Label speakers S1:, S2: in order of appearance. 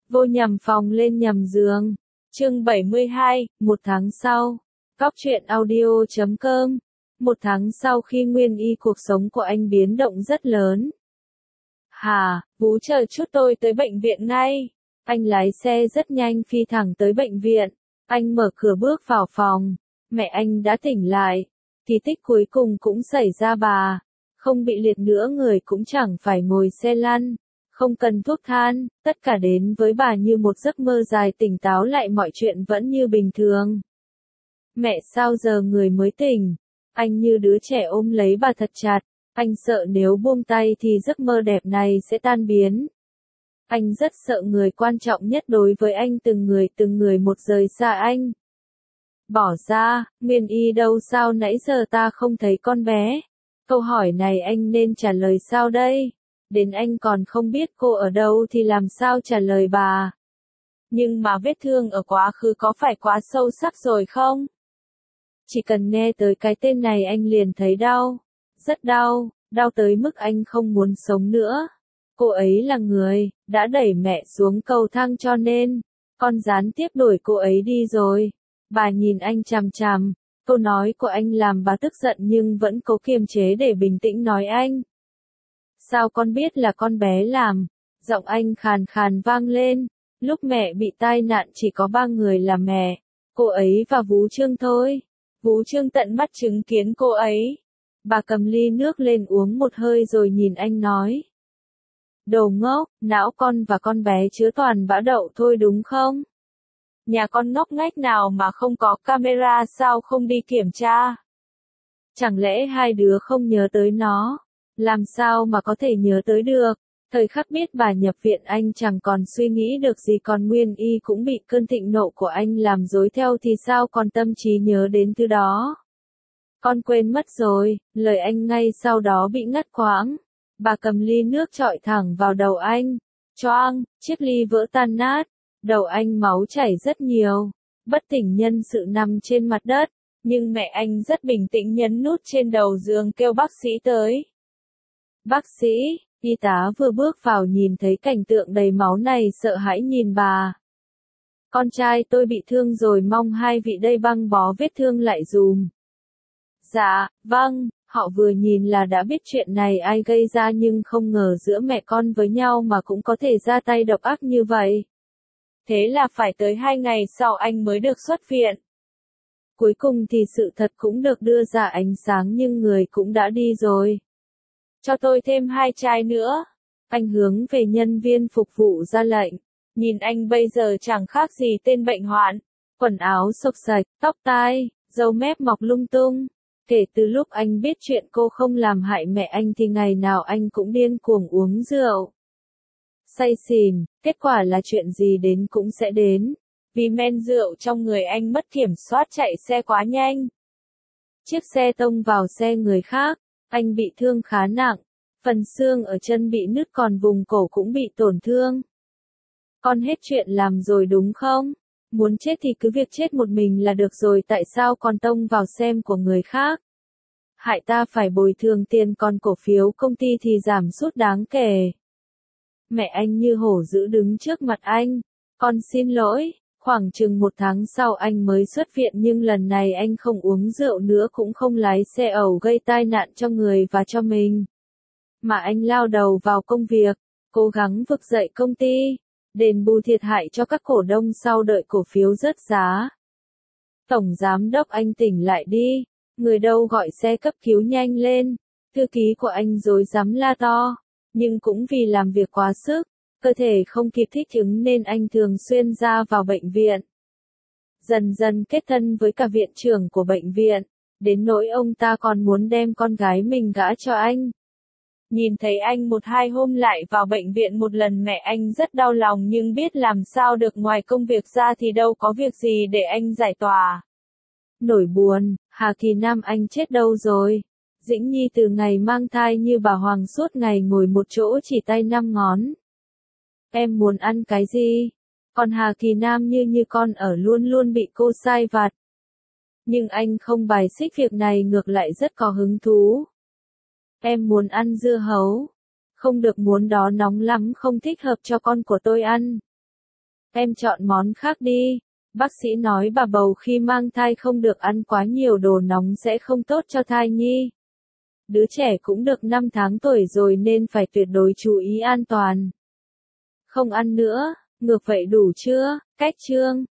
S1: Vô nhầm phòng lên nhầm giường. Chương 72, một tháng sau. Góc truyện audio.com. Một tháng sau khi Nguyên Y cuộc sống của anh biến động rất lớn. Vũ chờ chút tôi tới bệnh viện ngay. Anh lái xe rất nhanh phi thẳng tới bệnh viện. Anh mở cửa bước vào phòng. Mẹ anh đã tỉnh lại. Kỳ tích cuối cùng cũng xảy ra bà. Không bị liệt nữa, người cũng chẳng phải ngồi xe lăn. Không cần thuốc than, tất cả đến với bà như một giấc mơ dài, tỉnh táo lại mọi chuyện vẫn như bình thường. Mẹ sao giờ người mới tỉnh? Anh như đứa trẻ ôm lấy bà thật chặt, anh sợ nếu buông tay thì giấc mơ đẹp này sẽ tan biến. Anh rất sợ người quan trọng nhất đối với anh từng người một rời xa anh. Bỏ ra, Nguyên Y đâu, sao nãy giờ ta không thấy con bé? Câu hỏi này anh nên trả lời sao đây? Đến anh còn không biết cô ở đâu thì làm sao trả lời bà? Nhưng mà vết thương ở quá khứ có phải quá sâu sắc rồi không? Chỉ cần nghe tới cái tên này anh liền thấy đau. Rất đau, đau tới mức anh không muốn sống nữa. Cô ấy là người đã đẩy mẹ xuống cầu thang, cho nên con gián tiếp đuổi cô ấy đi rồi. Bà nhìn anh chằm chằm. Câu nói của anh làm bà tức giận nhưng vẫn cố kiềm chế để bình tĩnh nói anh. Sao con biết là con bé làm? Giọng anh khàn khàn vang lên. Lúc mẹ bị tai nạn chỉ có 3 người là mẹ, cô ấy và Vũ Trương thôi. Vũ Trương tận mắt chứng kiến cô ấy. Bà cầm ly nước lên uống một hơi rồi nhìn anh nói. Đồ ngốc, não con và con bé chứa toàn bã đậu thôi đúng không? Nhà con ngóc ngách nào mà không có camera, sao không đi kiểm tra? Chẳng lẽ hai đứa không nhớ tới nó? Làm sao mà có thể nhớ tới được? Thời khắc biết bà nhập viện anh chẳng còn suy nghĩ được gì, còn Nguyên Y cũng bị cơn thịnh nộ của anh làm dối theo thì sao còn tâm trí nhớ đến thứ đó. Con quên mất rồi, lời anh ngay sau đó bị ngắt quãng. Bà cầm ly nước chọi thẳng vào đầu anh. Choang, chiếc ly vỡ tan nát. Đầu anh máu chảy rất nhiều. Bất tỉnh nhân sự nằm trên mặt đất. Nhưng mẹ anh rất bình tĩnh nhấn nút trên đầu giường kêu bác sĩ tới. Bác sĩ, y tá vừa bước vào nhìn thấy cảnh tượng đầy máu này sợ hãi nhìn bà. Con trai tôi bị thương rồi, mong hai vị đây băng bó vết thương lại dùm. Dạ, vâng, họ vừa nhìn là đã biết chuyện này ai gây ra nhưng không ngờ giữa mẹ con với nhau mà cũng có thể ra tay độc ác như vậy. Thế là phải tới 2 ngày sau anh mới được xuất viện. Cuối cùng thì sự thật cũng được đưa ra ánh sáng nhưng người cũng đã đi rồi. Cho tôi thêm 2 chai nữa. Anh hướng về nhân viên phục vụ ra lệnh. Nhìn anh bây giờ chẳng khác gì tên bệnh hoạn. Quần áo xộc xạch, tóc tai, râu mép mọc lung tung. Kể từ lúc anh biết chuyện cô không làm hại mẹ anh thì ngày nào anh cũng điên cuồng uống rượu. Say xỉn, kết quả là chuyện gì đến cũng sẽ đến. Vì men rượu trong người anh mất kiểm soát chạy xe quá nhanh. Chiếc xe tông vào xe người khác. Anh bị thương khá nặng, phần xương ở chân bị nứt còn vùng cổ cũng bị tổn thương. Con hết chuyện làm rồi đúng không? Muốn chết thì cứ việc chết một mình là được rồi, tại sao còn tông vào xem của người khác? Hại ta phải bồi thường tiền, còn cổ phiếu công ty thì giảm sút đáng kể. Mẹ anh như hổ dữ đứng trước mặt anh. Con xin lỗi. Khoảng chừng 1 tháng sau anh mới xuất viện nhưng lần này anh không uống rượu nữa cũng không lái xe ẩu gây tai nạn cho người và cho mình. Mà anh lao đầu vào công việc, cố gắng vực dậy công ty, đền bù thiệt hại cho các cổ đông sau đợi cổ phiếu rớt giá. Tổng giám đốc anh tỉnh lại đi, người đâu gọi xe cấp cứu nhanh lên, thư ký của anh rối rắm la to, nhưng cũng vì làm việc quá sức. Cơ thể không kịp thích ứng nên anh thường xuyên ra vào bệnh viện. Dần dần kết thân với cả viện trưởng của bệnh viện, đến nỗi ông ta còn muốn đem con gái mình gả cho anh. Nhìn thấy anh 1-2 hôm lại vào bệnh viện một lần, mẹ anh rất đau lòng nhưng biết làm sao được, ngoài công việc ra thì đâu có việc gì để anh giải tỏa. Nỗi buồn, Hà Kỳ Nam anh chết đâu rồi? Dĩnh Nhi từ ngày mang thai như bà Hoàng suốt ngày ngồi một chỗ chỉ tay 5 ngón. Em muốn ăn cái gì? Còn Hà Kỳ Nam như con ở luôn luôn bị cô sai vặt. Nhưng anh không bài xích việc này, ngược lại rất có hứng thú. Em muốn ăn dưa hấu. Không được, muốn đó nóng lắm, không thích hợp cho con của tôi ăn. Em chọn món khác đi. Bác sĩ nói bà bầu khi mang thai không được ăn quá nhiều đồ nóng sẽ không tốt cho thai nhi. Đứa trẻ cũng được 5 tháng tuổi rồi nên phải tuyệt đối chú ý an toàn. Không ăn nữa, ngược vậy đủ chưa? Cách chương